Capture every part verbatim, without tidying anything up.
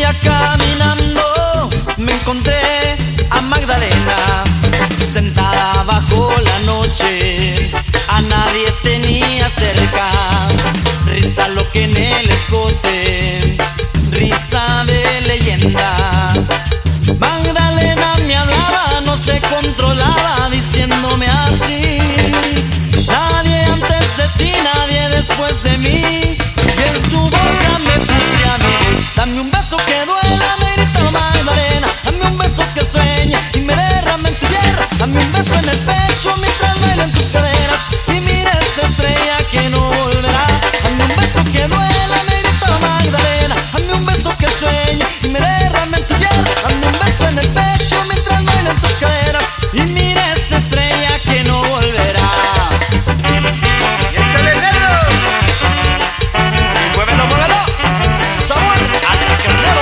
día caminando me encontré a Magdalena, sentada bajo la noche, a nadie tenía cerca. Risa lo que en el escote, risa de leyenda. Magdalena me hablaba, no se controlaba, diciéndome así: nadie antes de ti, nadie después de mí. Y en su boca me puse a mí: dame un beso que duela, me gritó Magdalena. Dame un beso que sueñe y me derrame en tu tierra. Dame un beso en el pecho mientras bailo en tus caderas. Y mira esa estrella que no volverá. Dame un beso que duela, me gritó Magdalena. Dame un beso que sueñe y me derrame en tu tierra. Dame un beso en el pecho mientras bailo en tus caderas. Y mira esa estrella que no volverá. ¡Y échale el dedo! ¡Y muévelo, muévelo! ¡Sabor al carnero!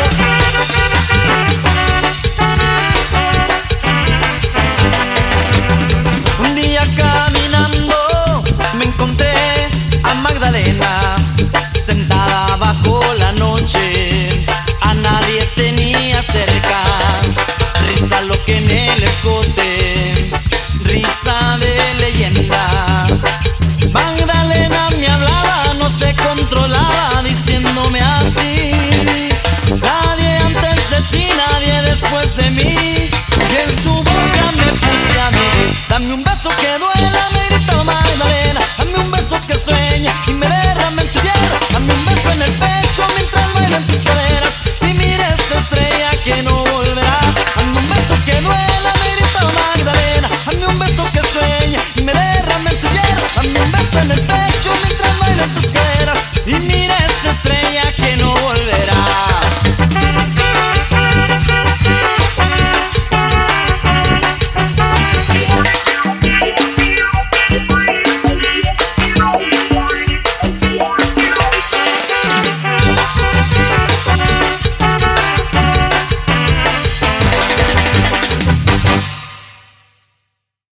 Un día caminando me encontré a Magdalena, sentada bajo la noche, a nadie tenía cerca. Risa lo que en el escote, risa de leyenda. Magdalena me hablaba, no se controlaba, diciéndome así: nadie antes de ti, nadie después de mí. Y en su boca me puse a mí: dame un beso que duela, me gritó Magdalena. Dame un beso que sueñe y me derrame en tu tierra. Dame un beso en el pecho mientras bailo en tus caderas. Y mira esa estrella que no volverá. Dame un beso que duela, me gritó Magdalena. Dame un beso que sueñe y me derrame en tu tierra. Dame un beso en el pecho